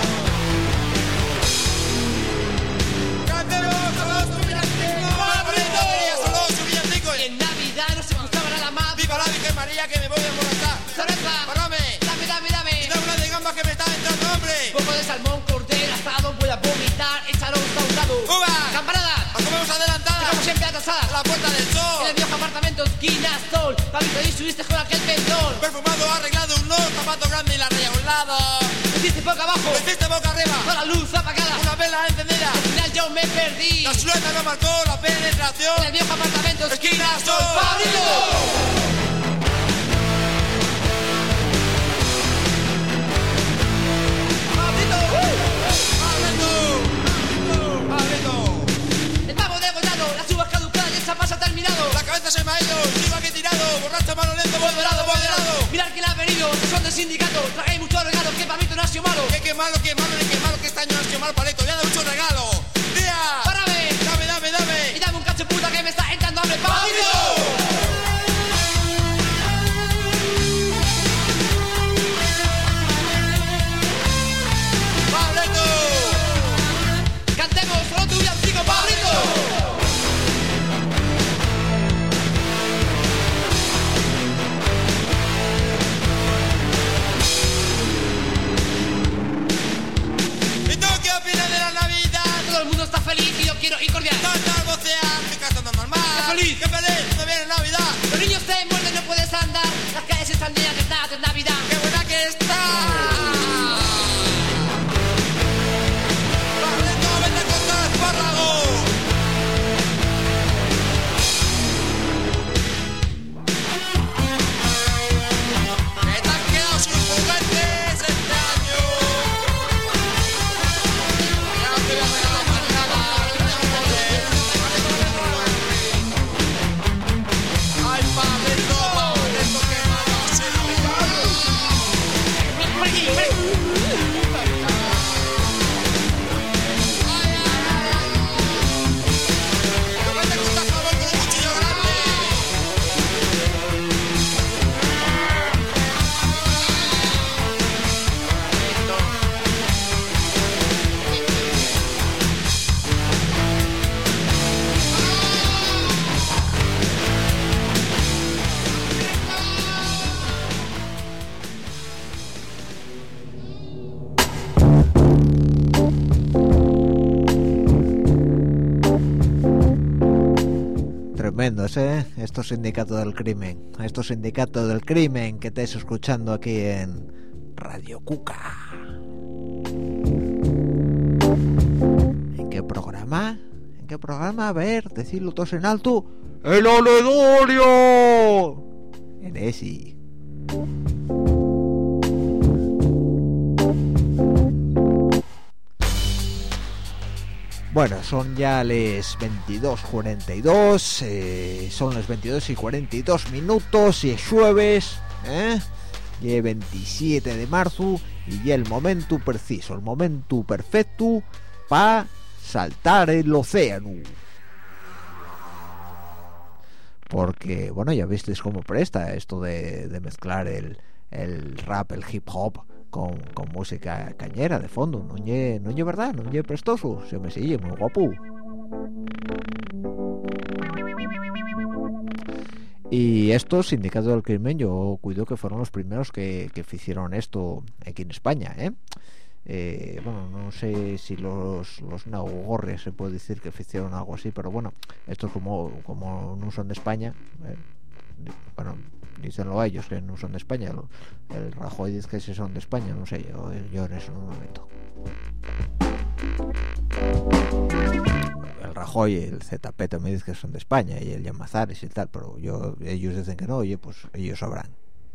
¡Cantemos a los villancicos! ¡Pablito! ¡A los villancicos! En Navidad no se gustaban a la más. ¡Viva la Virgen María que me voy a emborrachar! Cerveza. ¡Parame! Dame, dame, dame. ¡Y dame una de gambas que me está entrando hambre! Poco de salmón, cordero asado. Voy a vomitar, échalo saudado. ¡Uvas! Campanadas. ¡A comemos adelantadas! Como siempre atrasadas. ¡A la puerta del En sol! el viejo apartamento, esquina, sol. Pablito, y subiste con aquel pendón. Perfumado, arreglado, un no, zapato grande y la raya a un lado. Metiste boca abajo. ¡Me hiciste boca arriba! Toda la luz apagada. ¡Una vela encendida! Al final yo me perdí. La silueta no marcó la penetración. En el viejo apartamento, Esquina, sol. ¡Pablito! ¡Pablito! ¡Pablito! El pavo degollado, las uvas caducadas y el champán ha terminado. La cabeza se me ha ido, sigo aquí tirado, borracho, mano lento, moderado, moderado. Mirad quién ha venido, que son del sindicato. Tragáis mucho regalo, que Pablito no ha sido malo. Que qué malo, qué malo, ni qué malo, que este año ha sido mal paleto, ya da mucho regalo. ¡Tía! ¡Párame! Dame, dame, dame. Y dame un cacho puta que me está entrando hambre. ¡Pablito! ¡Pablito! Cantemos solo tu villancico, Pablito. ¿Y tú qué opinas de la Navidad? Todo el mundo está feliz y yo quiero ir cordial. Tanta albocear, estoy cantando normal. ¡Qué feliz! ¡Qué feliz! ¡No viene Navidad! Los niños te muerden, no puedes andar. Las calles están llenas de nada, de Navidad. ¡Qué buena que está! ¡Pablito, vete a cortar espárragos! ¡Que te han quedado sin juguetes este año! Ya no te voy a regalar más nada, no te jodes. ¡Ay, Pablito, Pablito, qué malo ha sido! Por aquí, por aquí. ¡Ay, ay, ay, ay! ¡Que vete a cortar jabón con un cuchillo grande! Tremendos, ¿eh? Estos sindicatos del crimen. Estos sindicatos del crimen que estáis escuchando aquí en Radio Cuca. ¿En qué programa? ¿En qué programa? A ver, decidlo todos en alto. ¡El alegorio! En ese. Bueno, son ya las veintidós cuarenta y dos, eh, son las veintidós y cuarenta y dos minutos y es jueves, ¿eh? Y es veintisiete de marzo y ya el momento preciso, el momento perfecto para saltar el océano. Porque, bueno, ya visteis cómo presta esto de, de mezclar el, el rap, el hip hop con, con música cañera de fondo. No es no ye verdad, no es prestoso, se me sigue muy guapo. Y estos sindicatos del crimen yo cuido que fueron los primeros que, que hicieron esto aquí en España, ¿eh? Eh, bueno, no sé si los los neogorres se puede decir que hicieron algo así, pero bueno, esto es como como no son de España, eh, bueno, dícenlo a ellos que no son de España. El Rajoy dice que sí son de España, no sé, yo, yo en eso no me meto. El Rajoy y el Z P me dicen que son de España, y el Llamazares y tal, pero yo ellos dicen que no. Oye, pues ellos sabrán.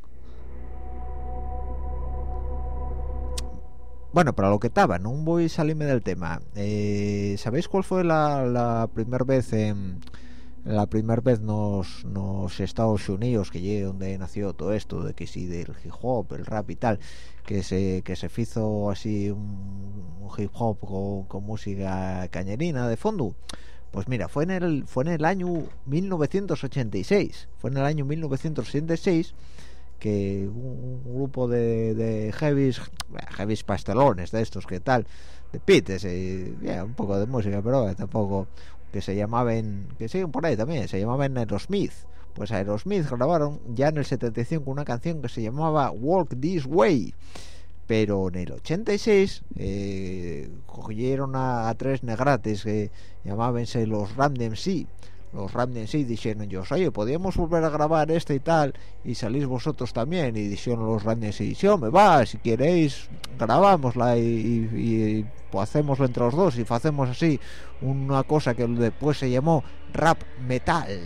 Bueno, para lo que estaba, no voy a salirme del tema. Eh, ¿Sabéis cuál fue la, la primera vez en la primera vez nos nos Estados Unidos, que llegue donde nació todo esto de que sí, del hip hop, el rap y tal, que se que se hizo así un, un hip hop con, con música cañerina de fondo? Pues mira, fue en el fue en el año mil novecientos ochenta y seis. Fue en el año mil novecientos ochenta y seis que un, un grupo de, de heavies, heavies pastelones de estos que tal, de pites, y, yeah, un poco de música, pero eh, tampoco, que se llamaban, que siguen por ahí también, se llamaban Aerosmith. Pues Aerosmith grabaron ya en el setenta y cinco una canción que se llamaba Walk This Way, pero en el ochenta y seis eh, cogieron a, a tres negrates que llamábanse los Run D M C. Los Run D M C dijeron ellos, oye, podríamos volver a grabar este y tal, y salís vosotros también. Y dijeron los Run D M C, sí, me va, si queréis grabámosla y, y, y pues hacémoslo entre los dos y hacemos así una cosa que después se llamó rap metal.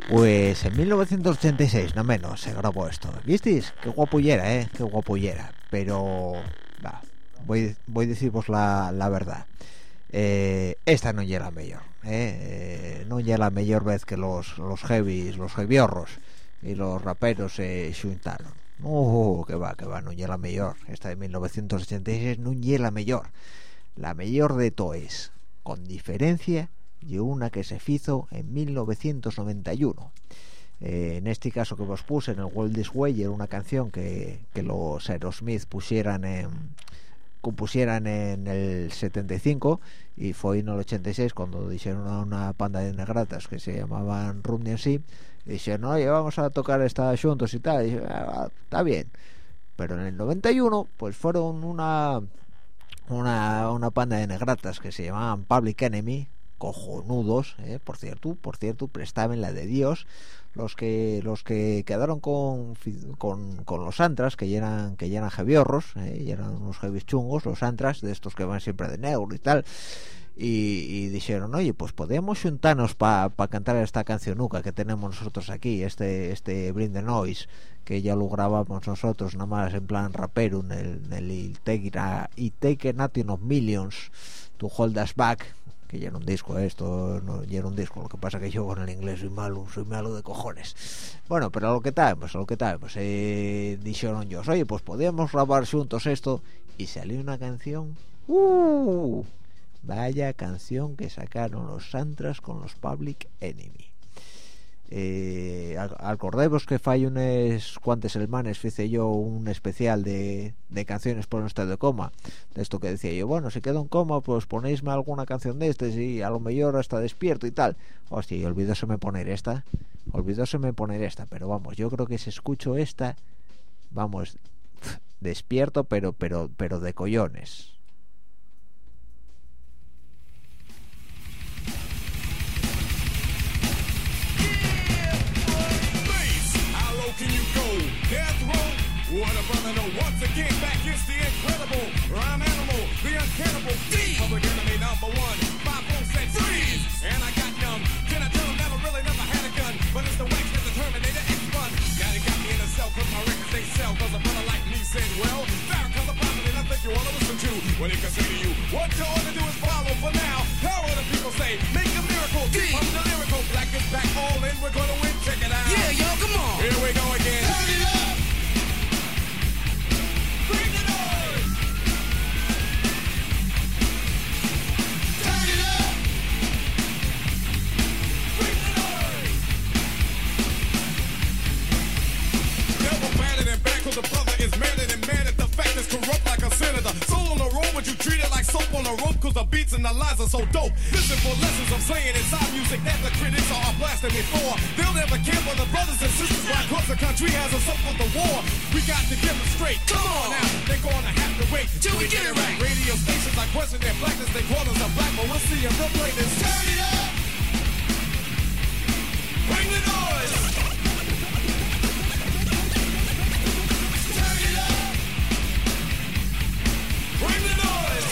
Pues en mil novecientos ochenta y seis, no menos, se grabó esto. ¿Visteis? Qué guapullera, ¿eh? Qué guapullera. Pero, va, voy, voy a deciros la, la verdad. Eh, esta no llega la mejor, ¿eh? Eh, no llega la mejor vez que los, los heavies, los heaviorros y los raperos se juntaron. No, que va, que va, no llega la mejor. Esta de mil novecientos ochenta y seis no llega la mejor. La mejor de toes, con diferencia, y una que se hizo en mil novecientos noventa y uno. Eh, en este caso que vos puse en el World This Way era una canción que, que los Aerosmith pusieran en, compusieran en el setenta y cinco, y fue en el ochenta y seis cuando dijeron a una panda de negratas que se llamaban Run D M C, y dijeron, oye, vamos a tocar esta juntos y tal, y dije, ah, está bien. Pero en el noventa y uno pues fueron una una, una panda de negratas que se llamaban Public Enemy, cojonudos, eh, por cierto, por cierto, prestaban la de Dios, los que los que quedaron con con, con los antras, que eran que eran heaviorros, eh, y eran unos heavies chungos, los antras, de estos que van siempre de negro y tal, y, y dijeron, oye, pues podemos juntarnos para pa cantar esta cancionuca que tenemos nosotros aquí, este este Bring the Noise, que ya lo grabamos nosotros nada más en plan rapero en el, en el It Take a Nothing of Millions to Hold Us Back, que ya era un disco, ¿eh? Esto no ya era un disco, lo que pasa que yo con el inglés soy malo, soy malo de cojones. Bueno, pero a lo que estábamos, a lo que estábamos, eh, dijeron yo, oye, pues podíamos grabar juntos esto, y salió una canción, uh, vaya canción que sacaron los Antras con los Public Enemy. Eh, acordéis que fai unos cuantos semanas hice yo un especial de, de canciones por un estado de coma, de esto que decía yo, bueno, si quedo en coma pues ponéisme alguna canción de estas y a lo mejor hasta despierto y tal. Hostia, y olvidóseme poner esta olvidóseme poner esta pero vamos, yo creo que si escucho esta, vamos, despierto pero pero pero de collones. Can you go? Death row? What a brother, no. Once again, back is the incredible rhyme animal, the uncannibal D. Public enemy number one. My phone said freeze, and I got numb. Can I tell him never really never had a gun? But it's the wax that the Terminator X one. Got it, got me in a cell, cause my records they sell. Cause a brother like me said, well, Farrakhan's a prophet and I think you wanna listen to what he can say to you. What you ought to do is follow for now. How will the people say? Make a miracle. D. I'm the lyrical. Black is back, all in. We're gonna win. Check it out. Yeah, yo, come on. Here we go again. Turn it up. Bring the noise. Turn it up. Bring the noise. Never batted and back, cause the brother is mad and mad at the fact is corrupt like a senator. Soul on the road, but you treat it like soap on a rope, cause the beats and the lines are so dope. Listen for lessons I'm saying inside music that the critics are blasting me for. They'll never care for the brothers and sisters, why cause the country has us up for the war. We got to give them straight. Come on now, they're gonna have to wait till we get it right. Radio stations like question their blackness, they call us a black, but we'll see if they'll play this. Turn it up. Bring the noise. Turn it up. Bring the noise.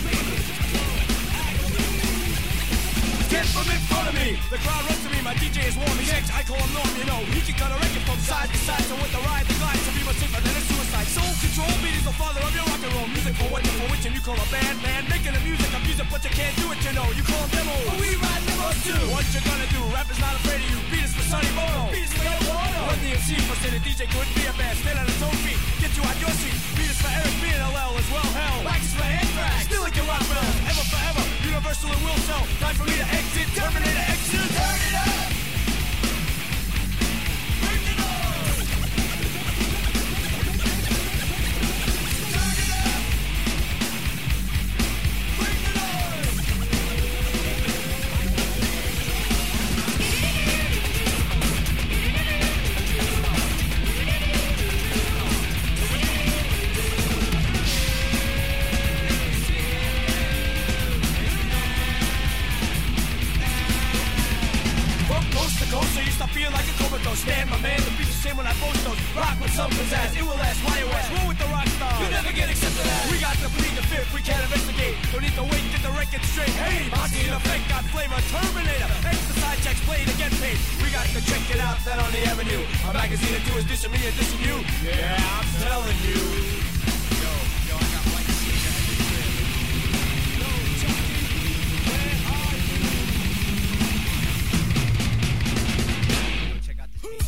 Get from in front of me. The crowd runs to me. My D J is warm. He's X. I call him Norm. You know, he can cut a record from side to side. So with the ride, the glide, to be much safer than a suicide. Soul control beat is the father of your rock and roll music. For what you for which and you call a band, man. Making the music, abuse it, but you can't do it. You know, you call them demos. But we ride demos too. What you gonna do? Rap is not afraid of you. Beat us for Sonny Bono. Beat us for Yoko Ono. Run the M C for say the D J couldn't be a band. Stand on his own feet. Get you out your seat. Beat us for Eric B and L L as well. Hell, wax is for Anthrax. Still like your rock bell. Ever forever. Universal and will sell. Time for me to exit. Terminator exit. Turn it up. Bring the noise. Turn it up. Bring the noise. So you stop feeling like a comatose. Stand my man, the beat's the same when I post those. Rock with some pizzazz, it will last, why it was. Roll with the rock star, you'll never get accepted as. We got to plead the fifth, we can't investigate. Don't need to wait, get the record straight. Hey, Aussie in effect, got flavor, Terminator. Exercise checks, play to get paid. We got to check it out, that on the avenue. A magazine or two is dissing me and dissing you. Yeah, I'm telling you. Yo, yo, I got white cigarettes. No, Chucky, where are you? Yo, check out this beat.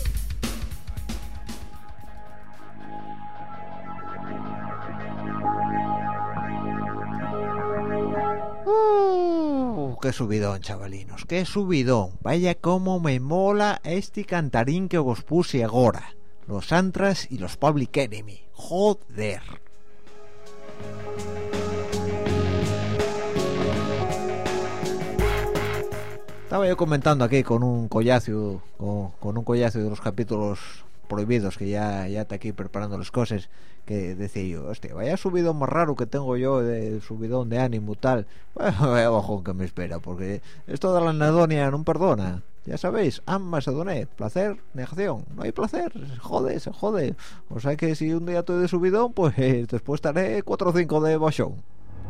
Uh, qué subidón, chavalinos, qué subidón. Vaya cómo me mola este cantarín que vos puse agora. Los Antras y los Public Enemy. Joder. Estaba yo comentando aquí con un collacio, con, con un collacio de los capítulos prohibidos, que ya ya está aquí preparando las cosas, que decía yo, hostia, vaya subidón más raro que tengo yo, de subidón de ánimo tal. Bueno, vaya bajón que me espera, porque esto de la anedonia no perdona. Ya sabéis, am sedoné, placer, negación, no hay placer, se jode, se jode. O sea que si un día estoy de subidón, pues después estaré cuatro o cinco de bajón.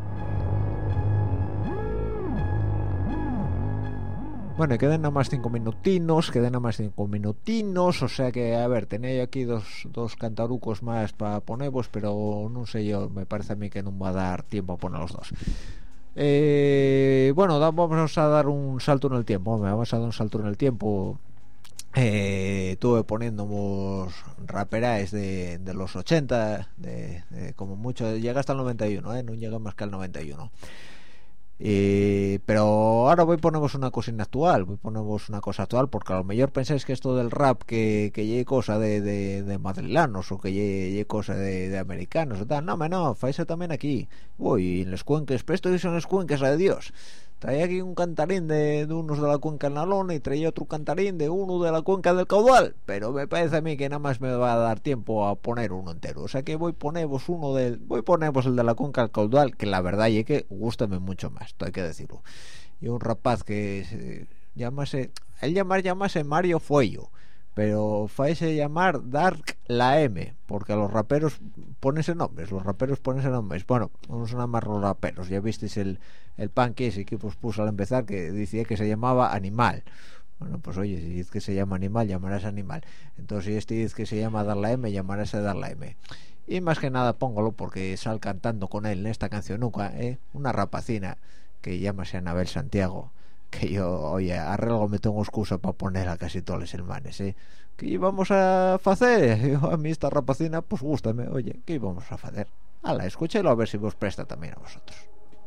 Bueno, y quedan nada más cinco minutinos, quedan nada más cinco minutinos, o sea que, a ver, tenía aquí dos, dos cantarucos más para poneros, pero no sé yo, me parece a mí que no va a dar tiempo a poner los dos. Eh, bueno, da, vamos a dar un salto en el tiempo, hombre, vamos a dar un salto en el tiempo. Eh, estuve poniéndonos raperáis de, de los ochenta, de, de, como mucho, llega hasta el noventa y uno, ¿eh? No llega más que al noventa y uno. Eh, pero ahora voy a ponernos una cosina actual, voy a ponernos una cosa actual, porque a lo mejor pensáis que esto del rap que, que llegue cosa de, de, de madrilanos o que llegue, llegue cosa de, de americanos o tal, no, me no, faise también aquí. Uy, en los cuenques, presto y son los cuenques, la de Dios. Traía aquí un cantarín de, de unos de la cuenca del Nalón y traía otro cantarín de uno de la cuenca del Caudal, pero me parece a mí que nada más me va a dar tiempo a poner uno entero, o sea que voy a poneros uno del, voy a poneros el de la cuenca del Caudal, que la verdad es que gústame mucho más, esto hay que decirlo. Y un rapaz que se, llámase, él llamar llamase Mario Fuello, pero faese llamar Dark la M, porque a los raperos ponense nombres, los raperos ponense nombres. Bueno, no son nada más los raperos, ya visteis el, el pan que ese que pues puso al empezar, que decía que se llamaba Animal. Bueno, pues oye, si dices que se llama Animal, llamarás Animal. Entonces si este dice que se llama Dar la M, llamarás a Dar la M. Y más que nada póngalo porque sal cantando con él en esta canción nunca, ¿eh? Una rapacina que llámase Anabel Santiago, que yo, oye, arreglo me tengo excusa para poner a casi todos los hermanos, ¿eh? ¿Qué íbamos a hacer? Yo, a mí esta rapacina, pues gústame, oye, ¿qué íbamos a hacer? Hala, escúchelo a ver si vos presta también a vosotros.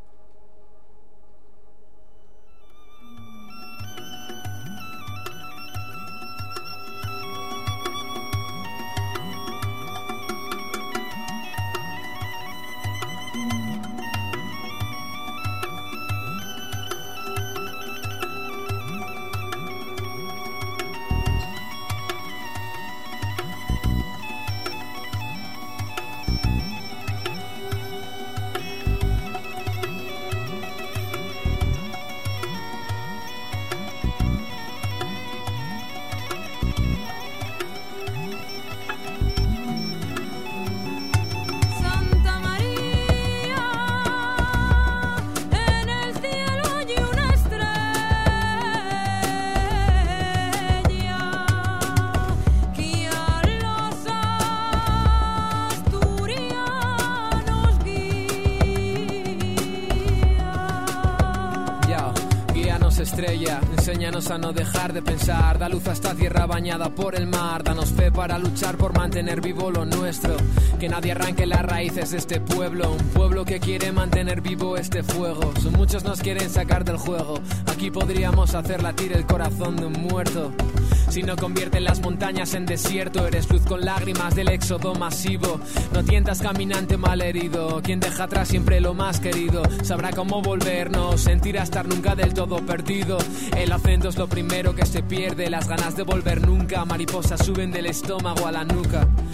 Estrella, enséñanos a no dejar de pensar, da luz a esta tierra bañada por el mar, danos fe para luchar por mantener vivo lo nuestro, que nadie arranque las raíces de este pueblo, un pueblo que quiere mantener vivo este fuego, son muchos nos quieren sacar del juego, aquí podríamos hacer latir el corazón de un muerto. Si no convierten las montañas en desierto, eres luz con lágrimas del éxodo masivo. No tientas caminante malherido, quien deja atrás siempre lo más querido. Sabrá cómo volvernos, sentirá estar nunca del todo perdido. El acento es lo primero que se pierde, las ganas de volver nunca. Mariposas suben del estómago a la nuca.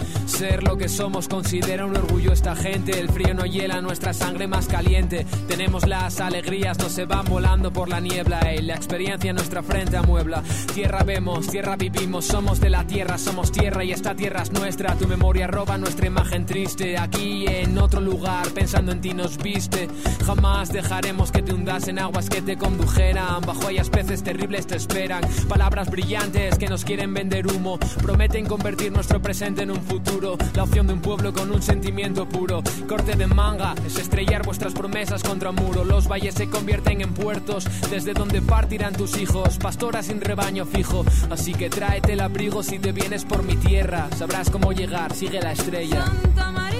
Ser lo que somos considera un orgullo esta gente. El frío no hiela nuestra sangre más caliente. Tenemos las alegrías, no se van volando por la niebla. Y la experiencia en nuestra frente amuebla. Tierra vemos, tierra vivimos. Somos de la tierra, somos tierra y esta tierra es nuestra. Tu memoria roba nuestra imagen triste. Aquí en otro lugar, pensando en ti nos viste. Jamás dejaremos que te hundas en aguas que te condujeran. Bajo ellas peces terribles te esperan. Palabras brillantes que nos quieren vender humo. Prometen convertir nuestro presente en un futuro. La opción de un pueblo con un sentimiento puro. Corte de manga es estrellar vuestras promesas contra un muro. Los valles se convierten en puertos desde donde partirán tus hijos. Pastora sin rebaño fijo. Así que tráete el abrigo si te vienes por mi tierra. Sabrás cómo llegar, sigue la estrella. Santa María.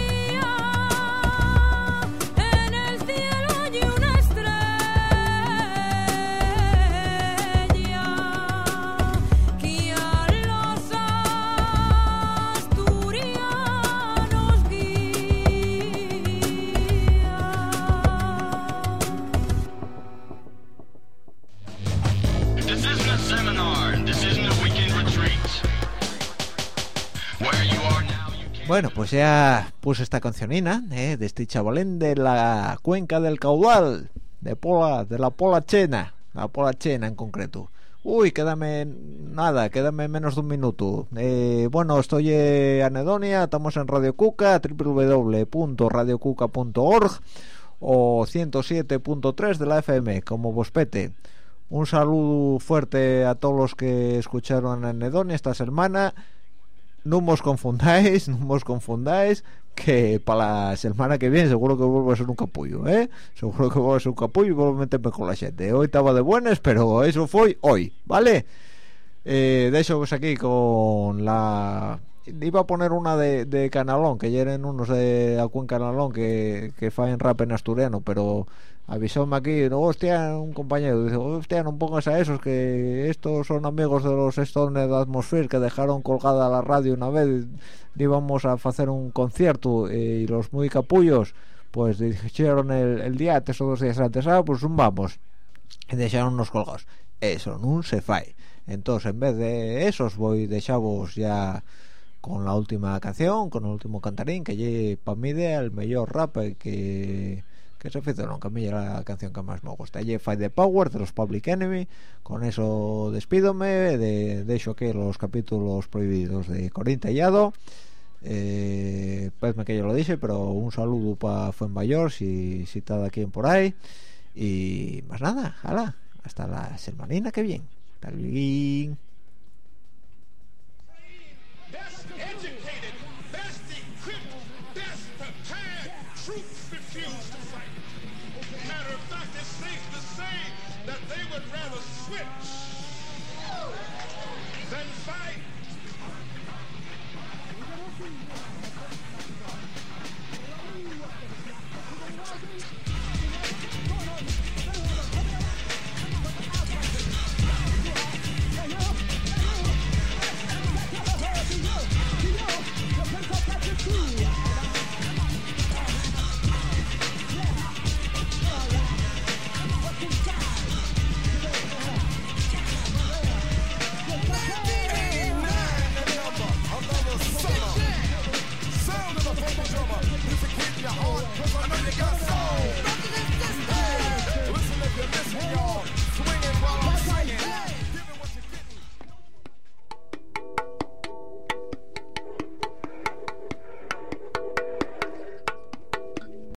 Bueno, pues ya puse esta cancionina eh, de este chavalín de la cuenca del Caudal, de Pola, de la Pola Chena, la Pola Chena en concreto. Uy, quédame nada, quédame menos de un minuto. Eh, bueno, estoy en Anedonia, estamos en Radio Cuca, doble u doble u doble u punto radio cuca punto org o ciento siete punto tres de la F M, como vos pete. Un saludo fuerte a todos los que escucharon a Anedonia esta semana. No os confundáis, no os confundáis, que para la semana que viene seguro que vuelvo a ser un capullo, ¿eh? Seguro que vuelvo a ser un capullo y vuelvo a meterme con la gente. Hoy estaba de buenas, pero eso fue hoy, ¿vale? Eh, de hecho, pues aquí con la... Iba a poner una de, de Canalón, que ya eran unos de Acuén Canalón que, que faen rap en asturiano, pero avisóme aquí, no, hostia, un compañero, dice, hostia, no pongas a esos, que estos son amigos de los Stones de Atmosphere, que dejaron colgada la radio una vez, íbamos a hacer un concierto, eh, y los muy capullos, pues dijeron el, el día antes o dos días antes, ah, pues vamos, y dejaron unos colgados. Eso, no se fai. Entonces, en vez de esos, voy de chavos ya con la última canción, con el último cantarín, que lle para mí de el mejor rap que que se hizo, no, que a mí es la canción que más me gusta. Lle Fight the Power de los Public Enemy. Con eso despídome, de, de hecho que los capítulos prohibidos de Corín Tellado, eh, pues me que yo lo dije, pero un saludo para Fuenmayor si, si está de aquí por ahí, y más nada, hala, hasta la semanina que viene. Hasta luego. Then fight.